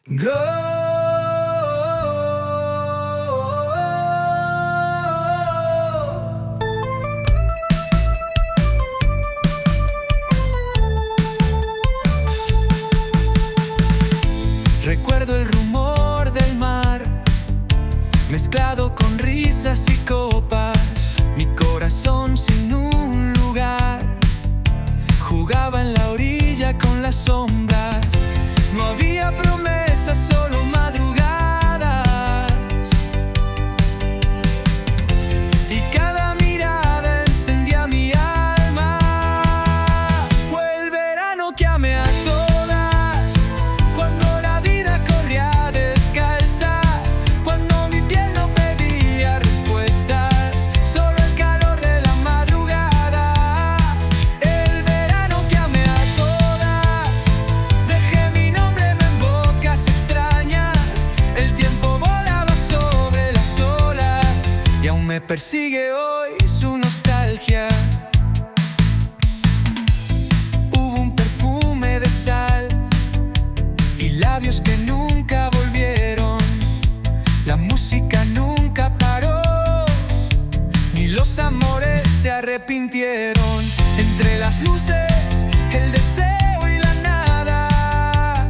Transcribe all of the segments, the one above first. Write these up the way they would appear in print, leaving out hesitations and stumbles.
Go. Recuerdo el rumor del mar, mezclado con risas y copas. Mi corazón sin un lugar, jugaba en la orilla con las sombras. No había promesas, solo madrugadas. Y cada mirada encendía mi alma. Fue el verano que amé a todas, cuando la vida corría descalza, cuando mi piel no pedía respuestas, solo el calor de la madrugada. El verano que amé a todas, dejé mi nombre en bocas extrañas. El tiempo volaba sobre las olas y aún me persigue hoy su nostalgia. Hubo un perfume de sal y labios que nunca volvieron. La música nunca paró, ni los amores se arrepintieron. Entre las luces, el deseo y la nada,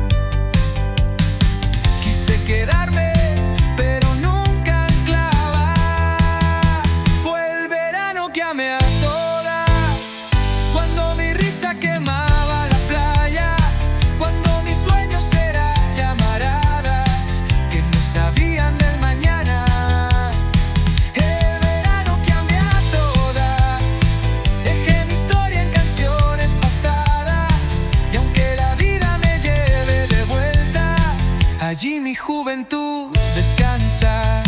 quise quedarme, pero nunca anclaba. Fue el verano que amé a todas, cuando mi risa quemaba la playa, cuando mis sueños eran llamaradas que no sabían del mañana. El verano que amé a todas, dejé mi historia en canciones pasadas, y aunque la vida me lleve de vuelta, allí mi juventud descansa.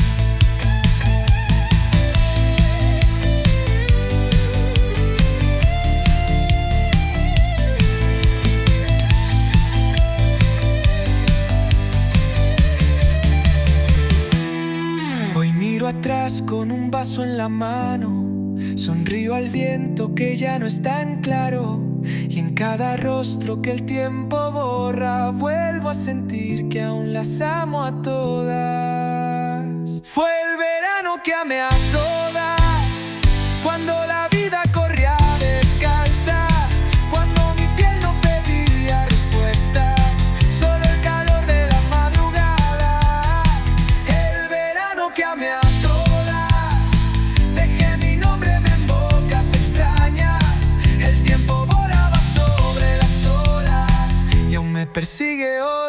Hoy miro atrás con un vaso en la mano, sonrío al viento que ya no es tan claro, y en cada rostro que el tiempo borra, vuelvo a sentir que aún las amo a todas. Fue el verano que amé a todas, cuando la vida corría descalza, cuando mi piel no pedía respuestas, solo el calor de la madrugada. El verano que amé a todas, dejé mi nombre en bocas extrañas. El tiempo volaba sobre las olas y aún me persigue hoy